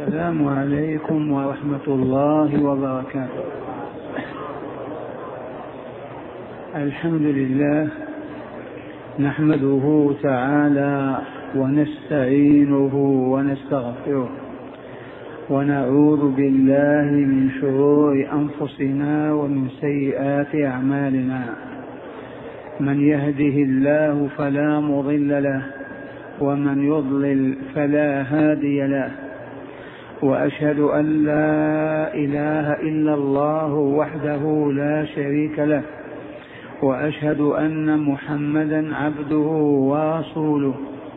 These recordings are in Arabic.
السلام عليكم ورحمة الله وبركاته. الحمد لله نحمده تعالى ونستعينه ونستغفره ونعوذ بالله من شرور أنفسنا ومن سيئات أعمالنا. من يهده الله فلا مضل له ومن يضلل فلا هادي له، وأشهد أن لا إله إلا الله وحده لا شريك له، وأشهد أن محمدا عبده ورسوله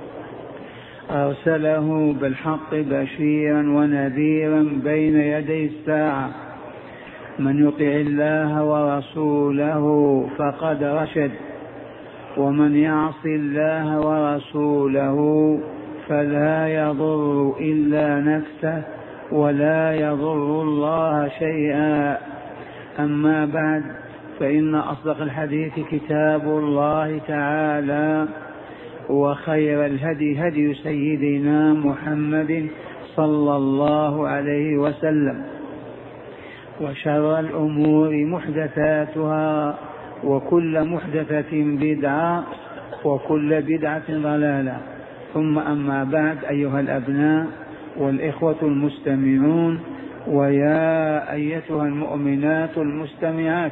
أرسله بالحق بشيرا ونذيرا بين يدي الساعة. من يطع الله ورسوله فقد رشد، ومن يعص الله ورسوله فلا يضر إلا نفسه ولا يضر الله شيئا. أما بعد، فإن أصدق الحديث كتاب الله تعالى، وخير الهدي هدي سيدنا محمد صلى الله عليه وسلم، وشر الأمور محدثاتها، وكل محدثة بدعة، وكل بدعة ضلالة. ثم أما بعد، أيها الأبناء والإخوة المستمعون، ويا أيتها المؤمنات المستمعات،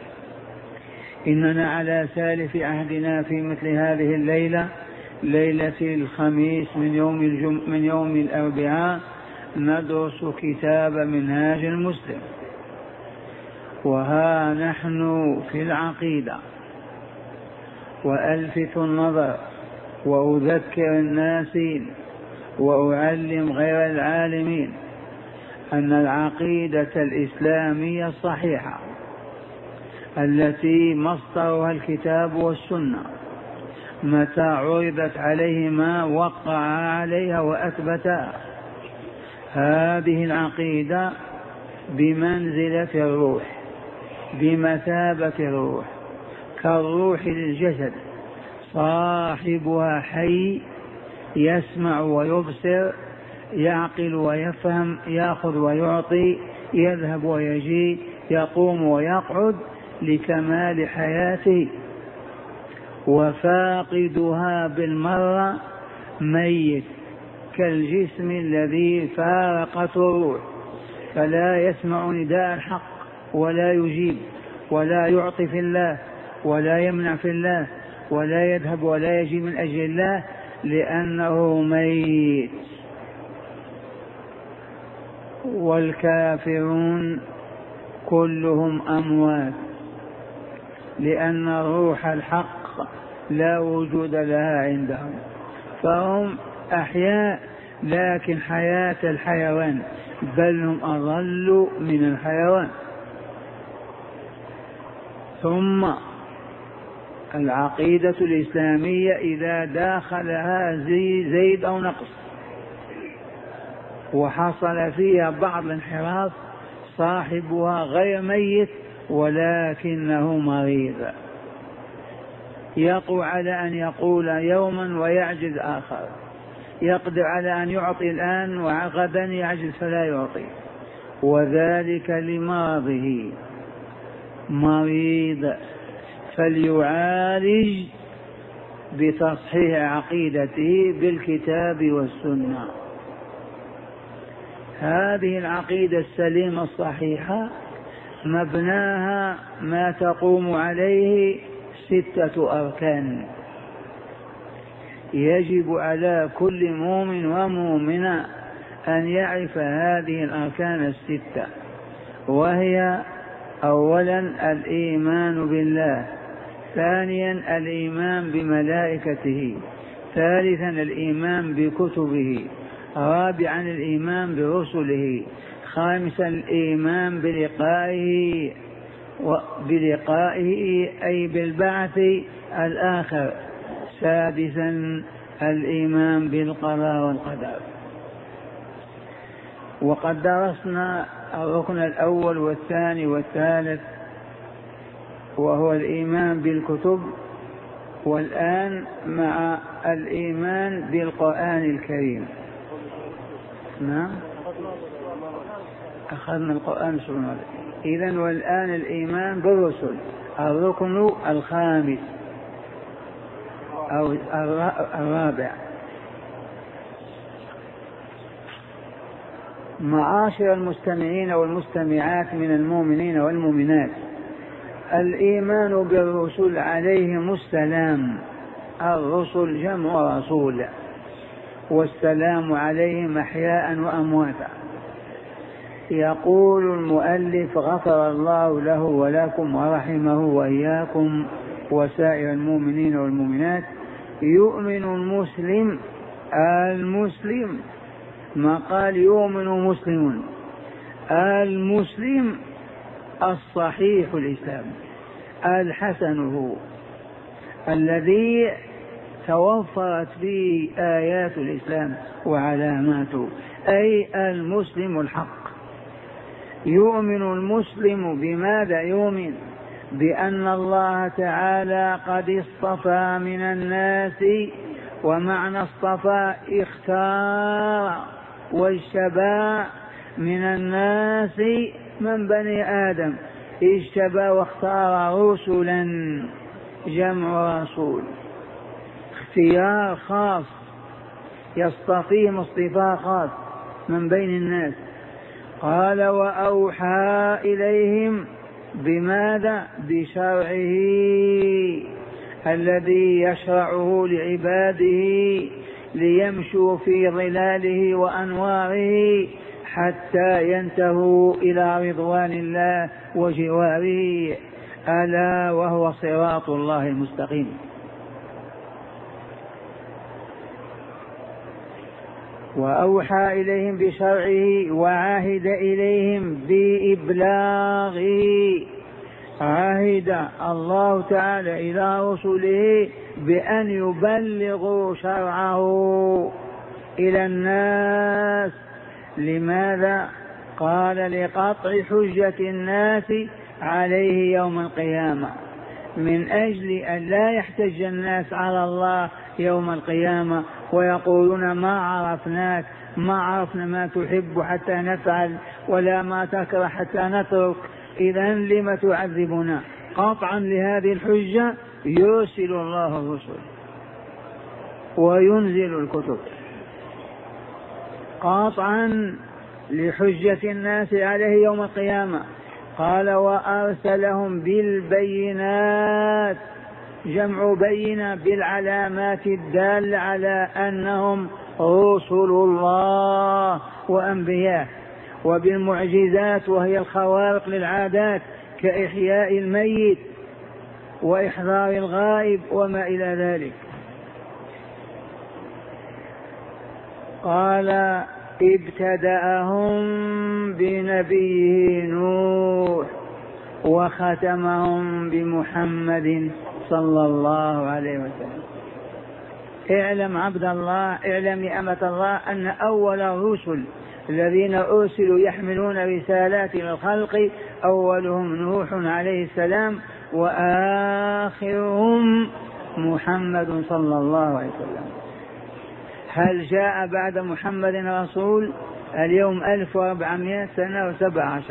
إننا على سالف عهدنا في مثل هذه الليلة، ليلة الخميس من يوم الأربعاء، ندرس كتاب منهاج المسلم. وها نحن في العقيدة، وألفت النظر وأذكر الناسين وأعلم غير العالمين أن العقيدة الإسلامية الصحيحة التي مصدرها الكتاب والسنة، متى عرضت عليهما وقع عليها وأثبتها. هذه العقيدة بمنزلة الروح، بمثابة الروح، كالروح للجسد، صاحبها حي، يسمع ويبصر، يعقل ويفهم، يأخذ ويعطي، يذهب ويجي، يقوم ويقعد لكمال حياته. وفاقدها بالمرة ميت، كالجسم الذي فارقته الروح، فلا يسمع نداء الحق ولا يجيب ولا يعطي في الله ولا يمنع في الله ولا يذهب ولا يجي من أجل الله، لأنه ميت. والكافرون كلهم أموات، لأن روح الحق لا وجود لها عندهم، فهم أحياء لكن حياة الحيوان، بل هم أضل من الحيوان. ثم العقيدة الإسلامية إذا داخلها زيد أو نقص وحصل فيها بعض الانحراف، صاحبها غير ميت ولكنه مريض، يقوى على أن يقول يوما ويعجز آخر، يقدر على أن يعطي الآن وغدا يعجز فلا يعطي، وذلك لمرضه، مريض. فليعالج بتصحيح عقيدته بالكتاب والسنة. هذه العقيدة السليمة الصحيحة مبناها ما تقوم عليه 6 أركان، يجب على كل مؤمن ومؤمنة أن يعرف هذه الأركان 6، وهي: أولا الإيمان بالله، ثانيا الإيمان بملائكته، ثالثا الإيمان بكتبه، رابعا الإيمان برسله، خامسا الإيمان بلقائه أي بالبعث الآخر، سادسا الإيمان بالقضاء والقدر. وقد درسنا الركن الأول والثاني والثالث، وهو الإيمان بالكتب، والآن مع الإيمان بالقرآن الكريم. نعم. أخذنا القرآن سبحانه. إذن والآن الإيمان بالرسل الركن الخامس أو الرابع. معاشر المستمعين والمستمعات من المؤمنين والمؤمنات، الإيمان بالرسل عليهم السلام. الرسل جمع رسول، والسلام عليهم أحياء وأمواتا. يقول المؤلف غفر الله له ولكم ورحمه وإياكم وسائر المؤمنين والمؤمنات: يؤمن المسلم ما قال يؤمن مسلم، المسلم الصحيح الإسلام الحسن هو الذي توفرت به آيات الإسلام وعلاماته، أي المسلم الحق. يؤمن المسلم بماذا؟ يؤمن بأن الله تعالى قد اصطفى من الناس، ومعنى اصطفى اختار واجتبى من الناس من بني آدم، اجتبى واختار رسلا، جمع رسول، اختيار خاص يصطفيهم اصطفاء خاص من بين الناس. قال وأوحى إليهم بماذا؟ بشرعه الذي يشرعه لعباده ليمشوا في ظلاله وأنواره حتى ينتهوا إلى رضوان الله وجواره، ألا وهو صراط الله المستقيم. وأوحى إليهم بشرعه وعهد إليهم بإبلاغه. عهد الله تعالى إلى رسله بأن يبلغوا شرعه إلى الناس. لماذا؟ قال لقطع حجة الناس عليه يوم القيامة، من أجل أن لا يحتج الناس على الله يوم القيامة ويقولون ما عرفناك، ما عرفنا ما تحب حتى نفعل ولا ما تكره حتى نترك، إذن لم تعذبنا؟ قطعا لهذه الحجة يرسل الله الرسل وينزل الكتب قطعا لحجة الناس عليه يوم القيامة. قال وأرسلهم بالبينات، جمع بينة، بالعلامات الدالة على أنهم رسل الله وأنبياء، وبالمعجزات وهي الخوارق للعادات كإحياء الميت وإحضار الغائب وما إلى ذلك. قال ابتدأهم بنبيه نوح وختمهم بمحمد صلى الله عليه وسلم. اعلم عبد الله، اعلم يا أمة الله، أن أول الرسل الذين أرسلوا يحملون رسالات إلى الخلق أولهم نوح عليه السلام، وآخرهم محمد صلى الله عليه وسلم. هل جاء بعد محمد رسول؟ اليوم 1400 سنة و17.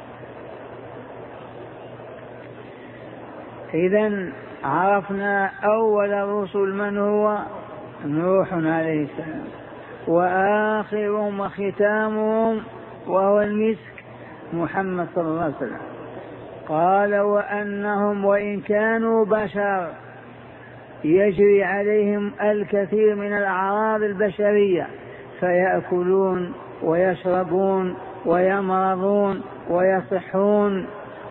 إذن عرفنا أول الرسل من هو؟ نوح عليه السلام، وآخرهم وختامهم وهو المسك محمد صلى الله عليه وسلم. قال وأنهم وإن كانوا بشر يجري عليهم الكثير من الأعراض البشرية، فيأكلون ويشربون ويمرضون ويصحون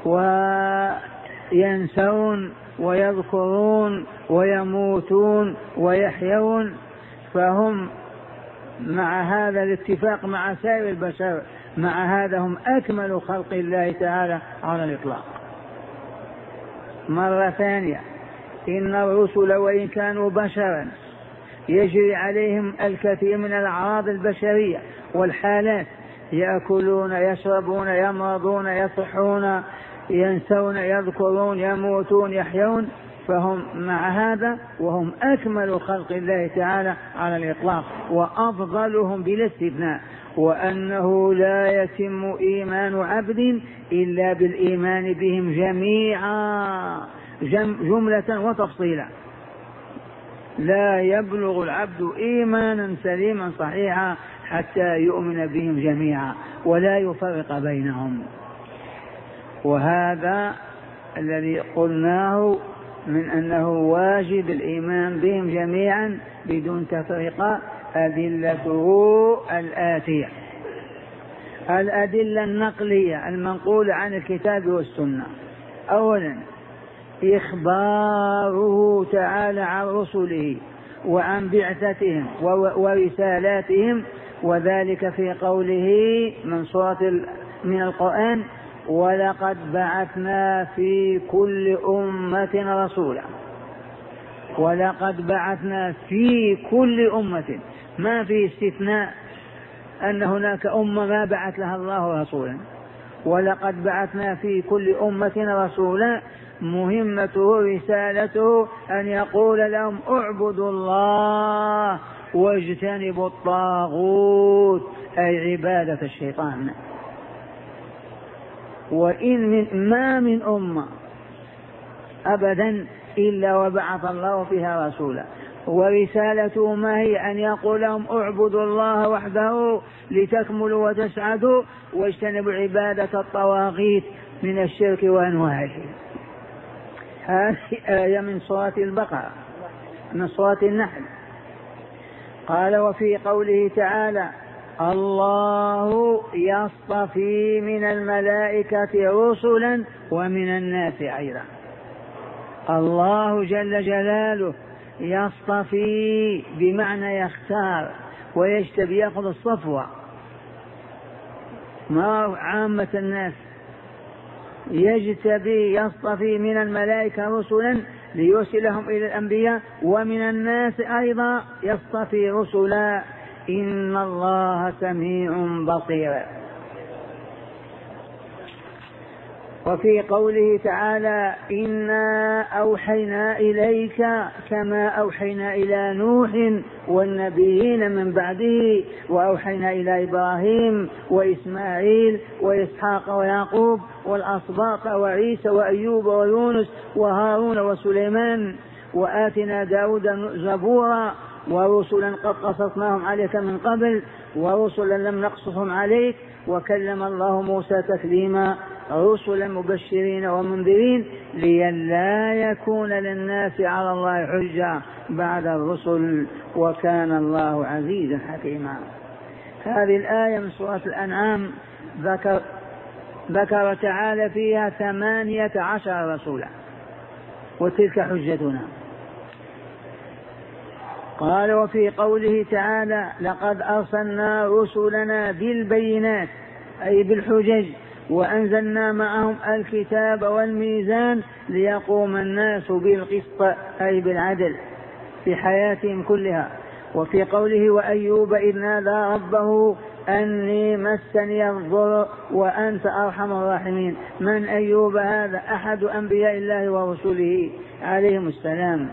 وينسون ويذكرون ويموتون ويحيون، فهم مع هذا الاتفاق مع سائر البشر مع هذا هم أكمل خلق الله تعالى على الإطلاق. مرة ثانية، إن الرسل وإن كانوا بشرا يجري عليهم الكثير من الأعراض البشرية والحالات، يأكلون يشربون يمرضون يصحون ينسون يذكرون يموتون يحيون، فهم مع هذا وهم أكمل خلق الله تعالى على الإطلاق وأفضلهم بلا استثناء، وأنه لا يتم إيمان عبد إلا بالإيمان بهم جميعا جملة وتفصيلا. لا يبلغ العبد إيمانا سليما صحيحا حتى يؤمن بهم جميعا ولا يفرق بينهم. وهذا الذي قلناه من أنه واجب الإيمان بهم جميعا بدون تفرقة أدلته الآتية: الأدلة النقلية المنقولة عن الكتاب والسنة. أولا إخباره تعالى عن رسله وعن بعثتهم ورسالاتهم، وذلك في قوله من القرآن: ولقد بعثنا في كل أمة رسولا. ولقد بعثنا في كل أمة، ما في استثناء أن هناك أمة ما بعث لها الله رسولا. ولقد بعثنا في كل أمة رسولا، مهمته رسالته أن يقول لهم اعبدوا الله واجتنبوا الطاغوت، أي عبادة الشيطان. وإن ما من أمة أبدا إلا وبعث الله فيها رسولا، ورسالته ما هي؟ أن يقول لهم اعبدوا الله وحده لتكملوا وتسعدوا واجتنبوا عبادة الطواغيت من الشرك وأنواعه. هذه آية من سورة البقرة، من سورة النحل. قال: وفي قوله تعالى: الله يصطفي من الملائكة رسلا ومن الناس أيضا. الله جل جلاله يصطفي بمعنى يختار ويجتبي، يأخذ الصفوة ما عامة الناس، يجتبي يصطفي من الملائكة رسلا ليرسلهم إلى الأنبياء، ومن الناس أيضا يصطفي رسلا، إن الله سميع بصير. وفي قوله تعالى: إنا أوحينا إليك كما أوحينا إلى نوح والنبيين من بعده وأوحينا إلى إبراهيم وإسماعيل وإسحاق ويعقوب والأسباط وعيسى وأيوب ويونس وهارون وسليمان وآتنا داود زبورا ورسلا قد قصصناهم عليك من قبل ورسلا لم نقصصهم عليك وكلم الله موسى تكليما رسلا مبشرين ومنذرين لئلا يكون للناس على الله حجة بعد الرسل وكان الله عزيزا حكيما. هذه الآية من سورة الأنعام ذكر تعالى فيها 18 رسولا، وتلك حجتنا. قال: وفي قوله تعالى: لقد أرسلنا رسلنا بالبينات أي بالحجج وأنزلنا معهم الكتاب والميزان ليقوم الناس بالقسط أي بالعدل في حياتهم كلها. وفي قوله: وأيوب إذ نادى ربه أني مسني الضر وأنت أرحم الراحمين. من أيوب هذا؟ أحد أنبياء الله ورسله عليهم السلام.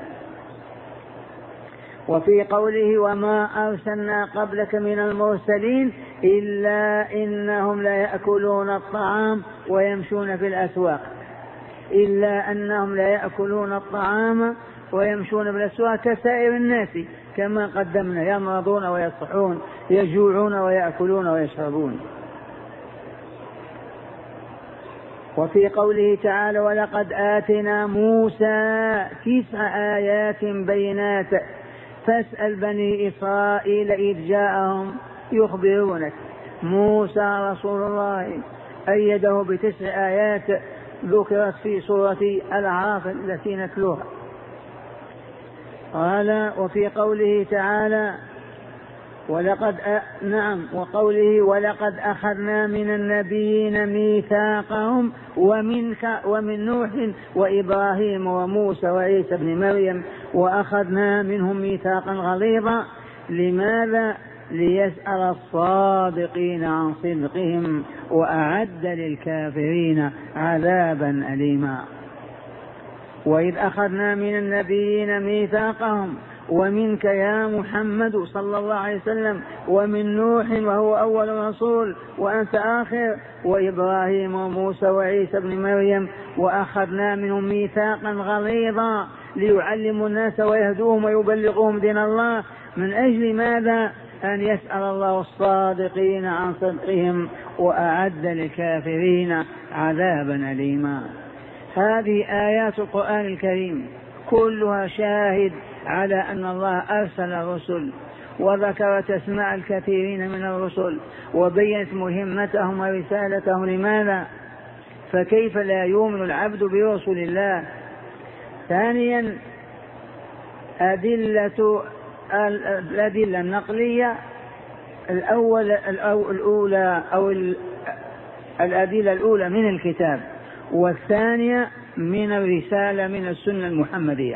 وفي قوله: وما أرسلنا قبلك من المرسلين إلا إنهم لا يأكلون الطعام ويمشون في الأسواق. إلا أنهم لا يأكلون الطعام ويمشون في الأسواق كسائر الناس كما قدمنا، يمرضون ويصحون، يجوعون ويأكلون ويشربون. وفي قوله تعالى: ولقد آتنا موسى 9 آيات بينات فاسأل بني إسرائيل إذ جاءهم يخبرونك. موسى رسول الله أيده ب9 آيات ذكرت في سورة الأعراف التي نتلوها. قال: وفي قوله تعالى: وقوله: ولقد أخذنا من النبيين ميثاقهم ومن نوح وإبراهيم وموسى وعيسى بن مريم وأخذنا منهم ميثاقا غليظا. لماذا؟ ليسأل الصادقين عن صدقهم وأعد للكافرين عذابا أليما. وإذ أخذنا من النبيين ميثاقهم ومنك يا محمد صلى الله عليه وسلم، ومن نوح وهو أول رسول وأنت آخر، وإبراهيم وموسى وعيسى بن مريم، وأخذنا منهم ميثاقا غليظا ليعلموا الناس ويهدوهم ويبلغوهم دين الله. من أجل ماذا؟ أن يسأل الله الصادقين عن صدقهم، وأعد للكافرين عذابا أليما. هذه آيات القرآن الكريم كلها شاهد على أن الله أرسل الرسل، وذكرت أسماء الكثيرين من الرسل، وبينت مهمتهم ورسالتهم. لماذا؟ فكيف لا يؤمن العبد برسل الله؟ ثانيا، الأدلة النقلية الأدلة الأولى من الكتاب، والثانية من الرسالة من السنة المحمدية.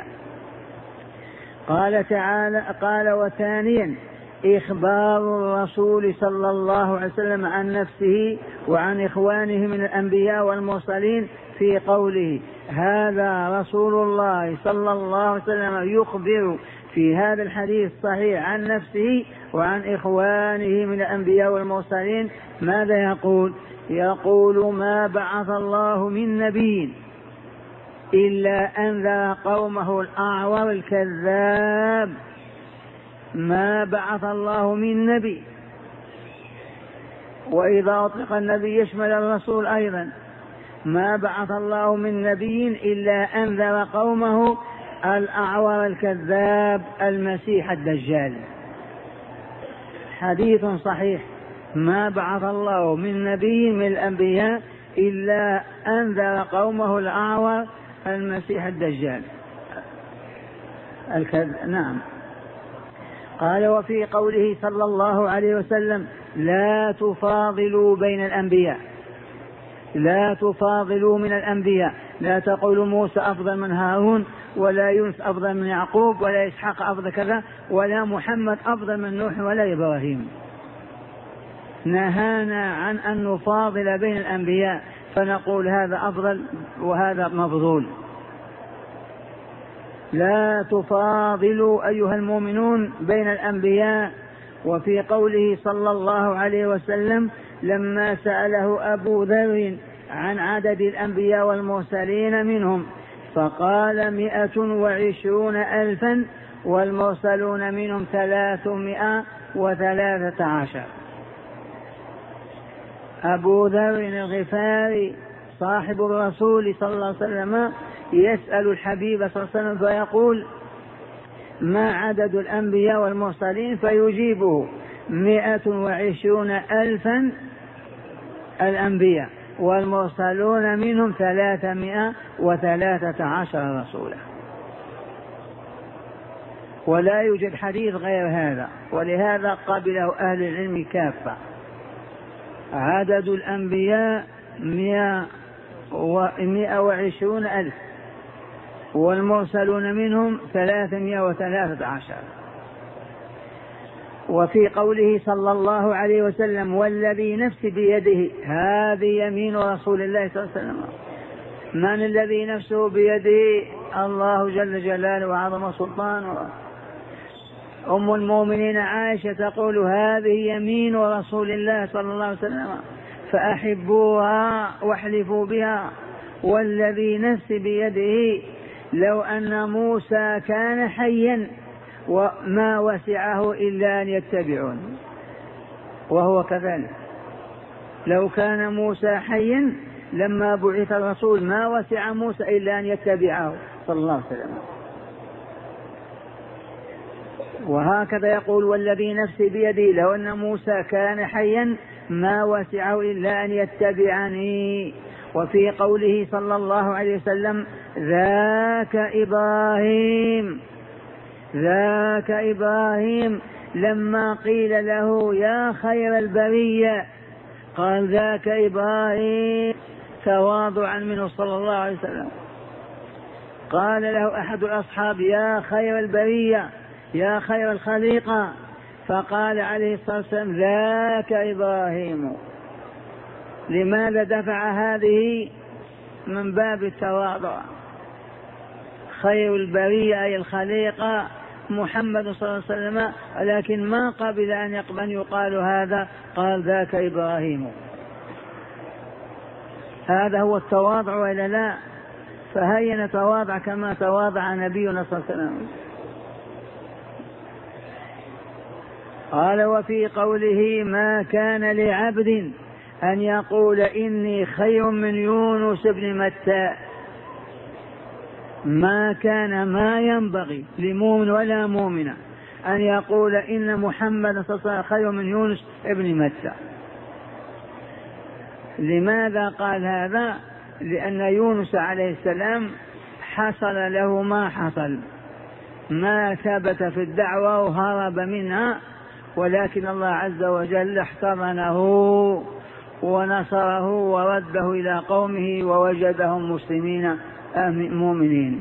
قال تعالى: قال وثانيا إخبار الرسول صلى الله عليه وسلم عن نفسه وعن إخوانه من الأنبياء والمرسلين في قوله: هذا رسول الله صلى الله عليه وسلم يخبر في هذا الحديث الصحيح عن نفسه وعن إخوانه من الأنبياء والمرسلين. ماذا يقول؟ يقول: ما بعث الله من نبي إلا أنذر قومه الأعور الكذاب. ما بعث الله من نبي، وإذا أطلق النبي يشمل الرسول أيضا. ما بعث الله من نبي إلا أنذر قومه الأعور الكذاب المسيح الدجال. حديث صحيح: ما بعث الله من نبي من الأنبياء إلا أنذر قومه الأعور المسيح الدجال. نعم. قال: وفي قوله صلى الله عليه وسلم: لا تفاضلوا بين الأنبياء، لا تفاضلوا من الأنبياء، لا تقولوا موسى أفضل من هارون، ولا يونس أفضل من يعقوب، ولا إسحاق أفضل كذا، ولا محمد أفضل من نوح ولا إبراهيم. نهانا عن أن نفاضل بين الأنبياء فنقول هذا أفضل وهذا مفضول. لا تفاضلوا أيها المؤمنون بين الأنبياء. وفي قوله صلى الله عليه وسلم لما سأله أبو ذر عن عدد الأنبياء والمرسلين منهم فقال 120,000 والمرسلون منهم 313. أبو ذر الغفاري صاحب الرسول صلى الله عليه وسلم يسأل الحبيب صلى الله عليه وسلم فيقول: ما عدد الأنبياء والمرسلين؟ فيجيبه: 120,000 الأنبياء والمرسلون منهم 313 رسولا. ولا يوجد حديث غير هذا، ولهذا قبله أهل العلم كافة. عدد الأنبياء 120,000 والمرسلون منهم 313. وفي قوله صلى الله عليه وسلم: والذي نفسي بيده، هذه يمين رسول الله صلى الله عليه وسلم. من الذي نفسه بيده؟ الله جل جلاله وعظم سلطانه. أم المؤمنين عائشة تقول: هذه يمين رسول الله صلى الله عليه وسلم فأحبوها واحلفوا بها. والذي نفسي بيده لو أن موسى كان حيا وما وسعه إلا أن يتبعون. وهو كذلك، لو كان موسى حيا لما بعث الرسول ما وسع موسى إلا أن يتبعه صلى الله عليه وسلم. وهكذا يقول: والذي نفسي بيدي لو أن موسى كان حيا ما وسعه إلا أن يتبعني. وفي قوله صلى الله عليه وسلم: ذاك إبراهيم، ذاك إبراهيم، لما قيل له يا خير البرية قال: ذاك إبراهيم، تواضعا منه صلى الله عليه وسلم. قال له أحد الأصحاب: يا خير البرية، يا خير الخليقة، فقال عليه الصلاة والسلام: ذاك إبراهيم. لماذا دفع هذه؟ من باب التواضع. خير البرية أي الخليقة، محمد صلى الله عليه وسلم، لكن ما قبل أن يقال هذا، قال ذاك إبراهيم. هذا هو التواضع وإلا لا؟ فهيا نتواضع كما تواضع نبينا صلى الله عليه وسلم. قال وفي قوله ما كان لعبد أن يقول إني خير من يونس بن متى، ما كان ما ينبغي لمؤمن ولا مؤمنة أن يقول إن محمد صلى الله عليه وسلم خير من يونس بن متى. لماذا قال هذا؟ لأن يونس عليه السلام حصل له ما حصل، ما ثبت في الدعوة وهرب منها، ولكن الله عز وجل احتضنه ونصره ورده إلى قومه ووجدهم مسلمين مؤمنين.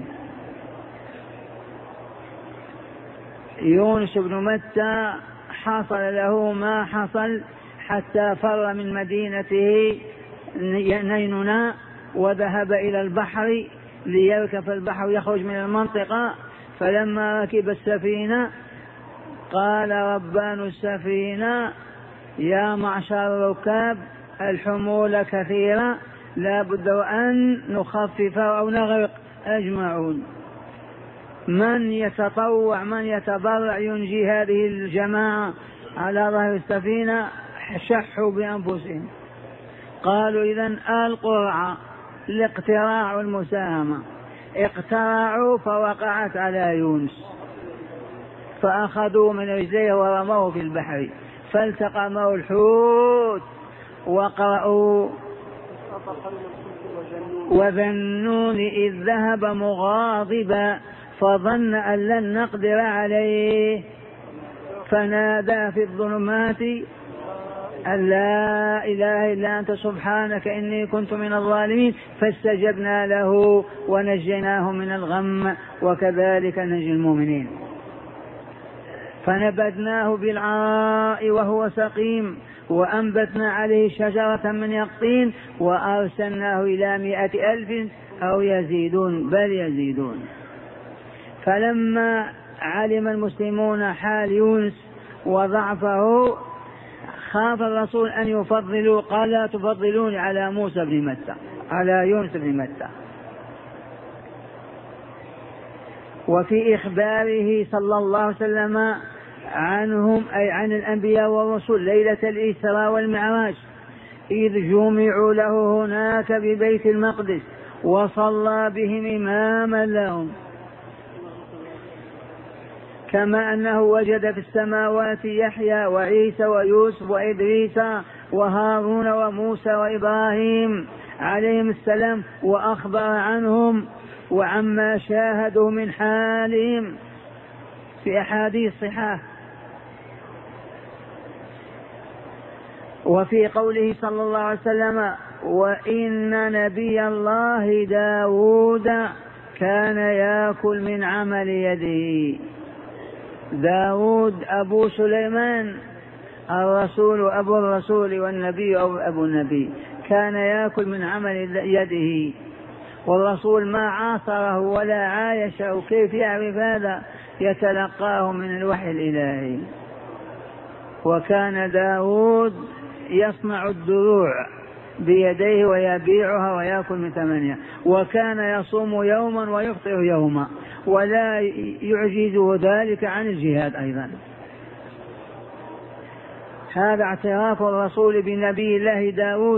يونس بن متى حصل له ما حصل حتى فر من مدينته نينونا وذهب إلى البحر ليركب البحر يخرج من المنطقة. فلما ركب السفينة قال ربان السفينة يا معشر الركاب الحمول كثيرة لا بد أن نخفف أو نغرق أجمعون، من يتطوع من يتبرع ينجي هذه الجماعة على ظهر السفينة. شحوا بأنفسهم، قالوا إذن القرعة الاقتراع والمساهمة. اقترعوا فوقعت على يونس فأخذوا من رجليه ورموه في البحر فالتقمه الحوت. وقرأوا وذنون إذ ذهب مغاضبا فظن أن لن نقدر عليه فنادى في الظلمات أن لا إله إلا أنت سبحانك إني كنت من الظالمين فاستجبنا له ونجيناه من الغم وكذلك نجي المؤمنين. فنبذناه بالعراء وهو سقيم وأنبتنا عليه شجرة من يقطين وأرسلناه إلى 100,000 أو يزيدون بل يزيدون. فلما علم المسلمون حال يونس وضعفه خاف الرسول أن يفضلوا، قال لا تفضلون على موسى بن متى على يونس بن متى. وفي إخباره صلى الله عليه وسلم عنهم أي عن الأنبياء والرسل ليلة الإسراء والمعراج إذ جمعوا له هناك ببيت المقدس وصلى بهم إماما لهم، كما أنه وجد في السماوات يحيى وعيسى ويوسف وإدريس وهارون وموسى وإبراهيم عليهم السلام وأخبر عنهم وعما شاهدوا من حالهم في أحاديث صحاح. وفي قوله صلى الله عليه وسلم وإن نبي الله داود كان يأكل من عمل يده. داود أبو سليمان الرسول أبو الرسول والنبي أبو النبي كان يأكل من عمل يده، والرسول ما عاصره ولا عايشه، كيف يعرف هذا؟ يتلقاه من الوحي الإلهي. وكان داود يصنع الدروع بيديه ويبيعها ويأكل من ثمنها، وكان يصوم يوما ويفطر يوما ولا يعجزه ذلك عن الجهاد أيضا. هذا اعتراف الرسول بنبي الله داود.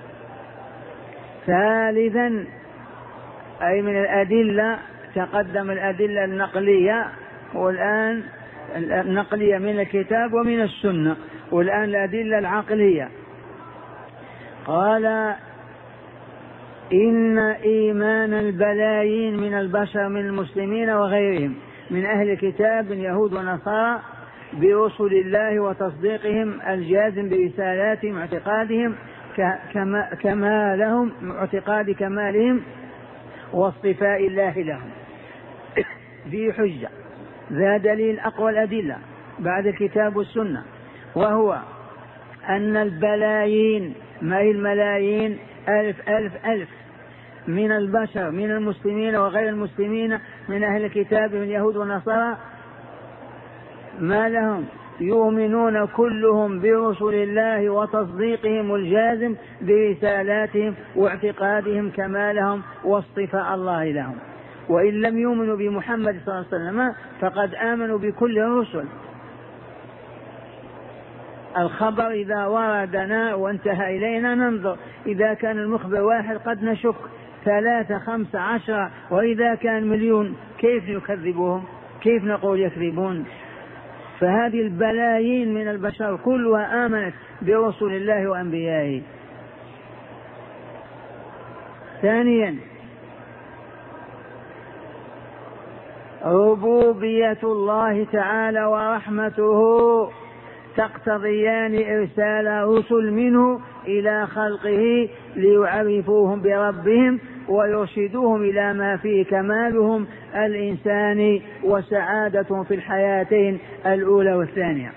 ثالثا أي من الأدلة، تقدم الأدلة النقلية والآن النقلية من الكتاب ومن السنة، والآن الأدلة العقلية. قال إن إيمان البلايين من البشر من المسلمين وغيرهم من أهل الكتاب يهود ونصارى برسل الله وتصديقهم الجازم برسالاتهم واعتقادهم كمالهم اعتقاد كمالهم واصطفاء الله لهم ذي حجة ذا دليل أقوى الأدلة بعد الكتاب والسنة، وهو أن البلايين ما هي الملايين 1000 من البشر من المسلمين وغير المسلمين من أهل الكتاب من يهود ونصارى ما لهم يؤمنون كلهم برسل الله وتصديقهم الجازم برسالاتهم واعتقادهم كمالهم واصطفاء الله لهم. وإن لم يؤمنوا بمحمد صلى الله عليه وسلم فقد آمنوا بكل الرسل. الخبر إذا وردنا وانتهى إلينا ننظر، إذا كان المخبر واحد قد نشك، 3 5 10، وإذا كان مليون كيف نكذبهم؟ كيف نقول يكذبون؟ فهذه البلايين من البشر كلها آمنت برسل الله وأنبيائه. ثانيا ربوبية الله تعالى ورحمته تقتضيان إرسال رسل منه إلى خلقه ليعرفوهم بربهم ويرشدوهم إلى ما فيه كمالهم الإنساني وسعادتهم في الحياتين الأولى والثانية.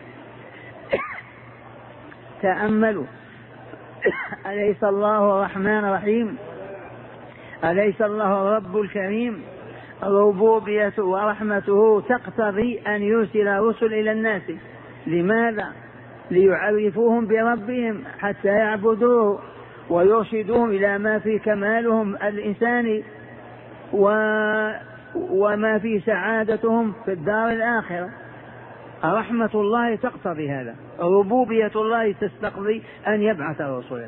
تأملوا، أليس الله الرحمن الرحيم؟ أليس الله الرب الكريم؟ ربوبيته ورحمته تقتضي أن يرسل رسل إلى الناس. لماذا؟ ليعرفوهم بربهم حتى يعبدوه ويرشدوهم إلى ما في كمالهم الإنساني وما في سعادتهم في الدار الآخرة. رحمة الله تقتضي هذا، ربوبية الله تستقضي أن يبعث رسلا.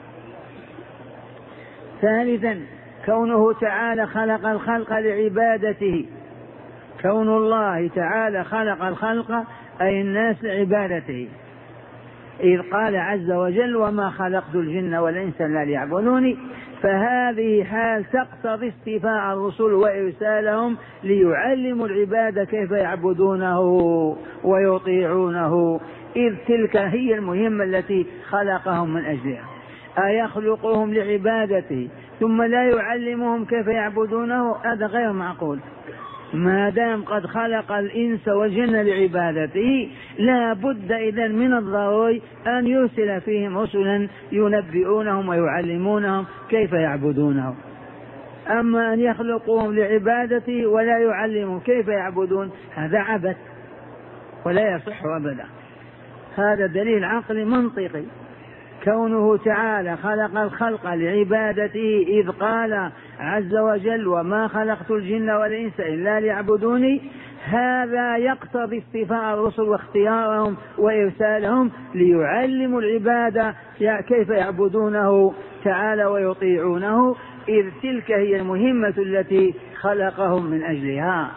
ثالثا كونه تعالى خلق الخلق لعبادته. كون الله تعالى خلق الخلق أي الناس لعبادته، إذ قال عز وجل وما خلقت الجن والإنس إلا ليعبدوني، فهذه حال تقتضي اصطفاء الرسل وإرسالهم ليعلموا العباد كيف يعبدونه ويطيعونه، إذ تلك هي المهمة التي خلقهم من أجلها. أيخلقهم لعبادته ثم لا يعلمهم كيف يعبدونه؟ هذا غير معقول. ما دام قد خلق الإنس والجن لعبادته لا بد إذن من الضروري أن يرسل فيهم رسلا ينبئونهم ويعلمونهم كيف يعبدونه. أما أن يخلقهم لعبادته ولا يعلمهم كيف يعبدون هذا عبث ولا يصح أبدا. هذا دليل عقلي منطقي. كونه تعالى خلق الخلق لعبادته، إذ قال عز وجل وما خلقت الجن والإنس إلا ليعبدوني، هذا يقتضي اصطفاء الرسل واختيارهم وإرسالهم ليعلموا العباد كيف يعبدونه تعالى ويطيعونه، إذ تلك هي المهمة التي خلقهم من أجلها.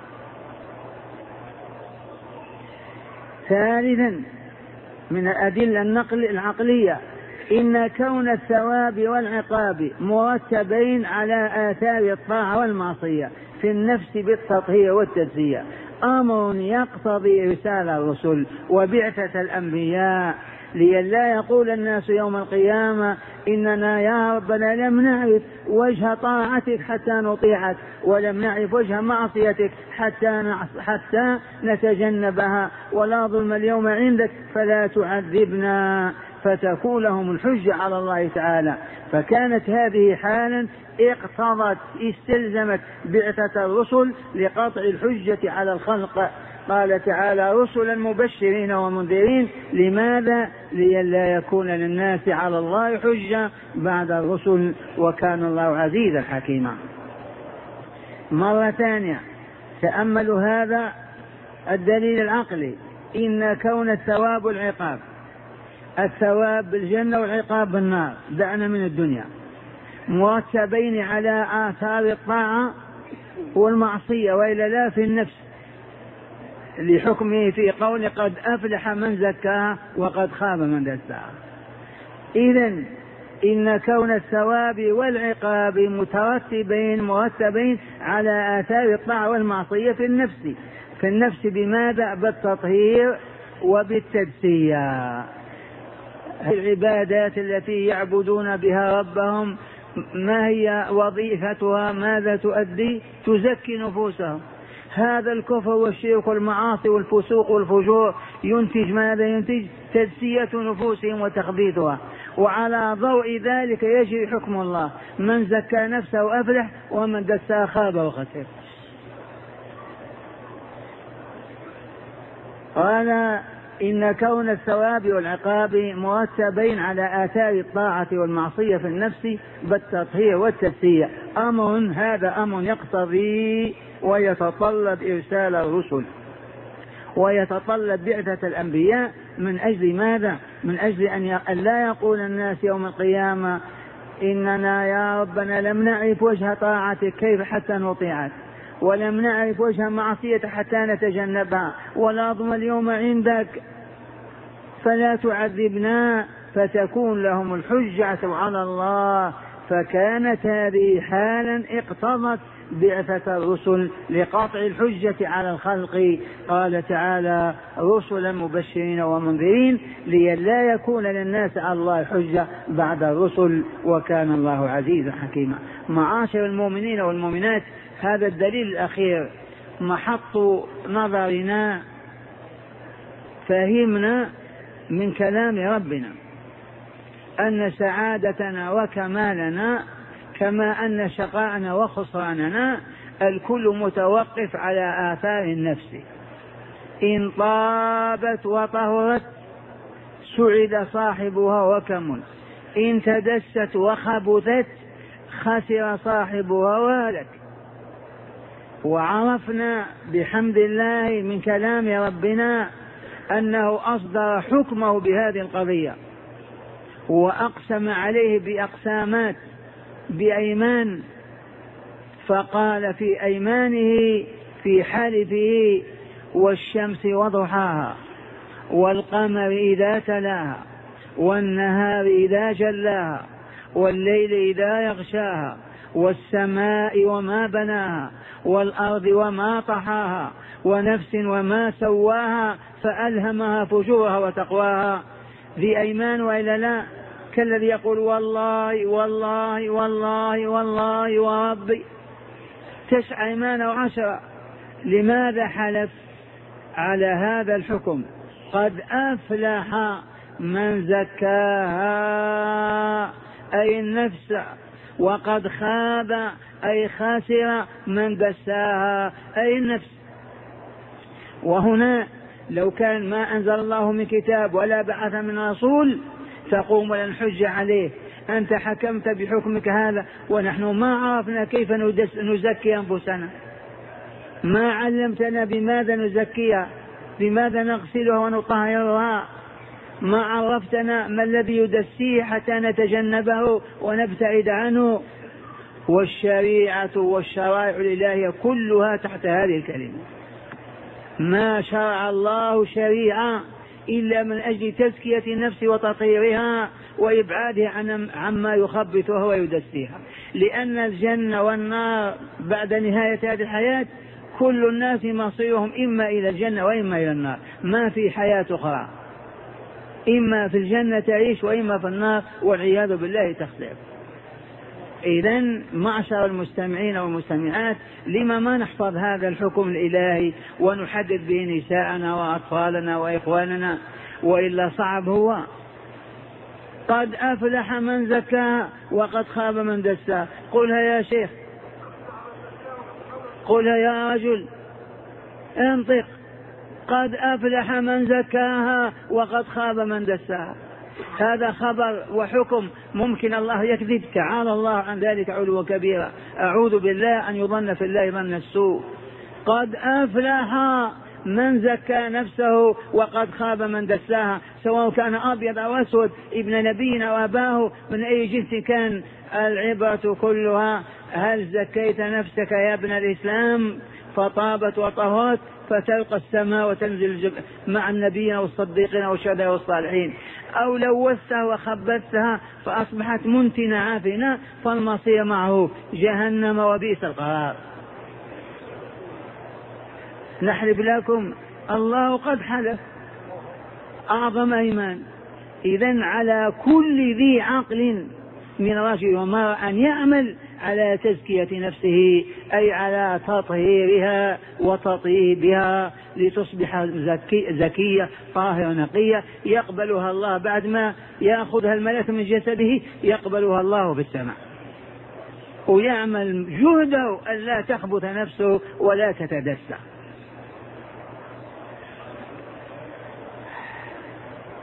ثالثا من الأدلة العقلية إن كون الثواب والعقاب مرتبين على آثار الطاعة والمعصية في النفس بالتطهير والتجزية أمر يقتضي إرسال الرسل وبعثة الأنبياء، لئلا يقول الناس يوم القيامة إننا يا ربنا لم نعرف وجه طاعتك حتى نطيعك ولم نعرف وجه معصيتك حتى نتجنبها، ولا ظلم اليوم عندك فلا تعذبنا، فتكون لهم الحجة على الله تعالى. فكانت هذه حالا اقتضت استلزمت بعثة الرسل لقطع الحجة على الخلق. قال تعالى رسلا مبشرين ومنذرين، لماذا؟ لئلا يكون للناس على الله حجة بعد الرسل، وكان الله عزيزا حكيما. مرة ثانية تأملوا هذا الدليل العقلي، إن كون الثواب والعقاب، الثواب بالجنة والعقاب بالنار، دعنا من الدنيا، مرتبين على آثار الطاعة والمعصية وإلا لا في النفس، لحكمه في قول قد أفلح من زكاها وقد خاب من دساها. إذن إن كون الثواب والعقاب مرتبين على آثار الطاعة والمعصية في النفس بماذا؟ بالتطهير وبالتجسية. العبادات التي يعبدون بها ربهم ما هي وظيفتها؟ ماذا تؤدي؟ تزكي نفوسهم. هذا الكفر والشرك والمعاصي والفسوق والفجور ينتج ماذا؟ ينتج تجسية نفوسهم وتخبيثها، وعلى ضوء ذلك يجري حكم الله، من زكى نفسه أفلح ومن دساها خاب وخسر. قال إن كون الثواب والعقاب مرتبين على آثار الطاعة والمعصية في النفس بالتطهير والتسيير هذا أمر يقتضي ويتطلب إرسال الرسل ويتطلب بعثة الأنبياء. من أجل ماذا؟ من أجل أن لا يقول الناس يوم القيامة إننا يا ربنا لم نعرف وجه طاعتك كيف حتى نطيعك، ولم نعرف وجه معصية حتى نتجنبها، ونظم اليوم عندك فلا تعذبنا، فتكون لهم الحجة على الله. فكانت هذه حالا اقتضت بعثة الرسل لقطع الحجة على الخلق. قال تعالى رسلا مبشرين ومنذرين لئلا يكون للناس على الله حجة بعد الرسل، وكان الله عزيزا حكيما. معاشر المؤمنين والمؤمنات، هذا الدليل الأخير محط نظرنا. فهمنا من كلام ربنا أن سعادتنا وكمالنا كما أن شقاءنا وخسراننا الكل متوقف على آثار النفس. إن طابت وطهرت سعد صاحبها وكمل، إن تدست وخبثت خسر صاحبها وهلك. وعرفنا بحمد الله من كلام ربنا أنه أصدر حكمه بهذه القضية، وأقسم عليه بأقسامات بأيمان، فقال في أيمانه في حلفه والشمس وضحاها والقمر إذا تلاها والنهار إذا جلاها والليل إذا يغشاها والسماء وما بناها والأرض وما طحاها ونفس وما سواها فألهمها فجورها وتقواها. ذي أيمان وإلا لا؟ كالذي يقول والله والله والله والله وربي 9 أيمان و10. لماذا حلف على هذا الحكم؟ قد أفلح من زكاها أي النفس، وقد خاب أي خاسر من دساها أي النفس. وهنا لو كان ما أنزل الله من كتاب ولا بعث من رسول تقوم ولا نحج عليه. أنت حكمت بحكمك هذا ونحن ما عرفنا كيف نزكي أنفسنا، ما علمتنا بماذا نزكيها، بماذا نغسلها ونطهرها، ما عرفتنا ما الذي يدسيه حتى نتجنبه ونبتعد عنه. والشريعة والشرائع الإلهية كلها تحت هذه الكلمة. ما شرع الله شريعة إلا من أجل تزكية النفس وتطهيرها وإبعادها عما يخبثها ويدسيها. لأن الجنة والنار بعد نهاية هذه الحياة كل الناس مصيرهم إما إلى الجنة وإما إلى النار، ما في حياة أخرى، إما في الجنة تعيش وإما في النار والعياذ بالله تخسر. إذن معشر المستمعين والمستمعات، لما ما نحفظ هذا الحكم الإلهي ونحدد به نساءنا وأطفالنا وإخواننا؟ وإلا صعب. هو قد أفلح من زكاها وقد خاب من دساها. قلها يا شيخ، قلها يا رجل، انطق. قد أفلح من زكاها وقد خاب من دساها. هذا خبر وحكم ممكن الله يكذب؟ تعالى الله عن ذلك علوا كبيرا. أعوذ بالله أن يظن في الله ظن السوء. قد أفلح من زكى نفسه وقد خاب من دساها، سواء كان أبيض أو أسود، ابن نبينا وأباه، من أي جنس كان. العبرة كلها هل زكيت نفسك يا ابن الإسلام فطابت وطهرت فتلقى السماء وتنزل مع النبيين والصديقين والشهداء والصالحين، أو لوثتها وخبثتها فأصبحت منتنة عافنة فالمصير معه جهنم وبئس القرار. نحلف لكم الله قد حلف أعظم إيمان. إذن على كل ذي عقل من رجل ومرأة أن يعمل على تزكية نفسه، أي على تطهيرها وتطيبها لتصبح زكية طاهرة نقية يقبلها الله بعد ما يأخذها الملك من جسده، يقبلها الله بالسماء، ويعمل جهده ألا تخبث نفسه ولا تتدسى.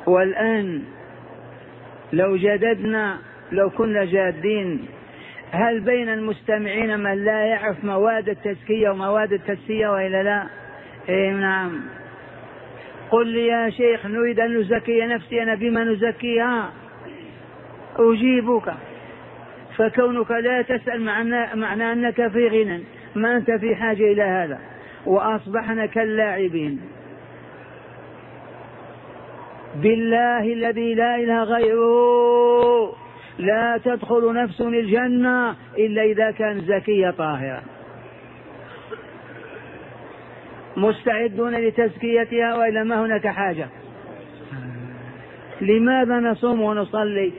والآن لو جددنا، لو كنا جادين، هل بين المستمعين من لا يعرف مواد التزكية ومواد التجسية وإلا لا؟ إيه نعم. قل لي يا شيخ نريد أن نزكي نفسنا، بما نزكيها؟ أجيبك. فكونك لا تسأل معنى أنك في غنى، ما أنت في حاجة إلى هذا، وأصبحنا كاللاعبين. بالله الذي لا إله غيره لا تدخل نفس الجنة إلا إذا كان زكية طاهرة، مستعدون لتزكيتها وإلا ما هناك حاجة. لماذا نصوم ونصلي؟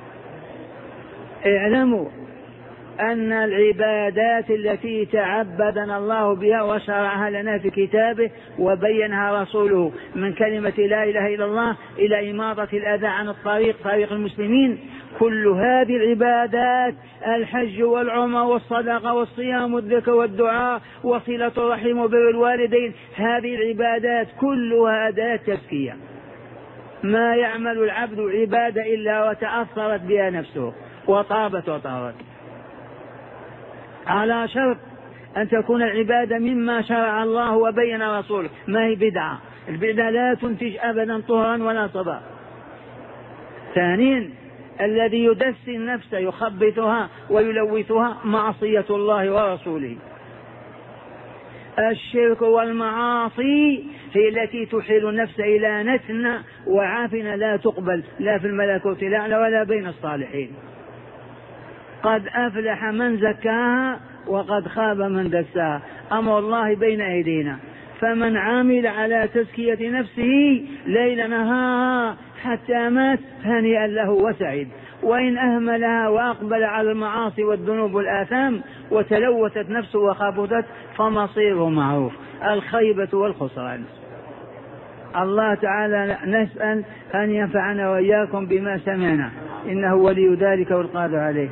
اعلموا أن العبادات التي تعبدنا الله بها وشرعها لنا في كتابه وبينها رسوله، من كلمة لا إله إلا الله إلى إماطة الأذى عن الطريق، طريق المسلمين، كل هذه العبادات، الحج والعمرة والصدقة والصيام والذكر والدعاء وصلة الرحم وبر الوالدين، هذه العبادات كلها أداة تزكية. ما يعمل العبد عبادة إلا وتأثرت بها نفسه وطابت وطارت، على شرط أن تكون العبادة مما شرع الله وبين رسوله، ما هي بدعة. البدعة لا تنتج أبدا طهرا ولا صبا. ثانيا الذي يدسي النفس يخبثها ويلوثها معصية الله ورسوله. الشرك والمعاصي هي التي تحيل النفس إلى نتن وعافنة لا تقبل لا في الملكوت الأعلى ولا بين الصالحين. قد أفلح من زكاها وقد خاب من دساها، أمر الله بين أيدينا. فمن عامل على تزكية نفسه ليل نهارا حتى مات هنيئا له وسعيد، وإن أهملها وأقبل على المعاصي والذنوب والآثام وتلوثت نفسه وخبثت فمصيره معروف، الخيبة والخسران. الله تعالى نسأل أن ينفعنا وإياكم بما سمعنا، إنه ولي ذلك والقادر عليه.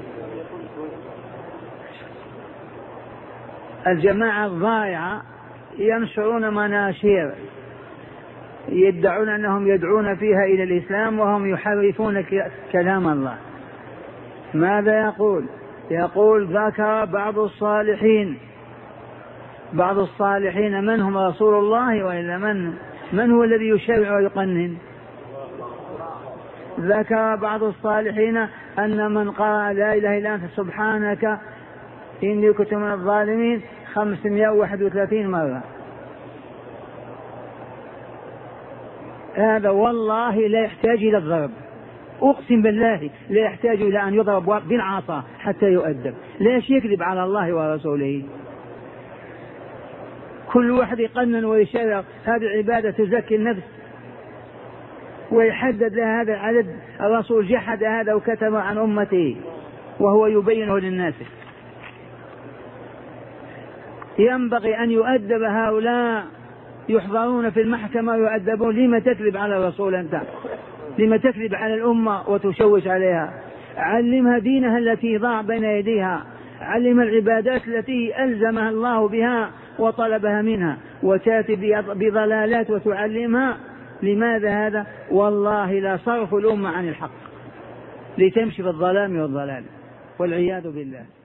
الجماعة الضائعة ينشرون مناشير يدعون أنهم يدعون فيها إلى الإسلام وهم يحرفون كلام الله. ماذا يقول؟ يقول ذكر بعض الصالحين. بعض الصالحين من هم؟ رسول الله وإلا من هو الذي يشرع ويقنن؟ ذكر بعض الصالحين أن من قال لا إله إلا أنت سبحانك إني كنت من الظالمين 531 مرة. هذا والله لا يحتاج إلى الضرب، أقسم بالله لا يحتاج إلى أن يضرب بالعصا حتى يؤدب. ليش يكذب على الله ورسوله؟ كل واحد يقنن ويشرع هذه العبادة تزكي النفس ويحدد لها هذا العدد. الرسول جحد هذا وكتب عن أمته وهو يبينه للناس. ينبغي أن يؤدب هؤلاء، يحضرون في المحكمة ويؤدبون. لما تكذب على الرسول أنت؟ لما تكذب على الأمة وتشوش عليها؟ علمها دينها التي ضاع بين يديها، علم العبادات التي ألزمها الله بها وطلبها منها، وتأتي بضلالات وتعلمها. لماذا هذا؟ والله لا صرف الأمة عن الحق لتمشي في الظلام والضلال والعياذ بالله.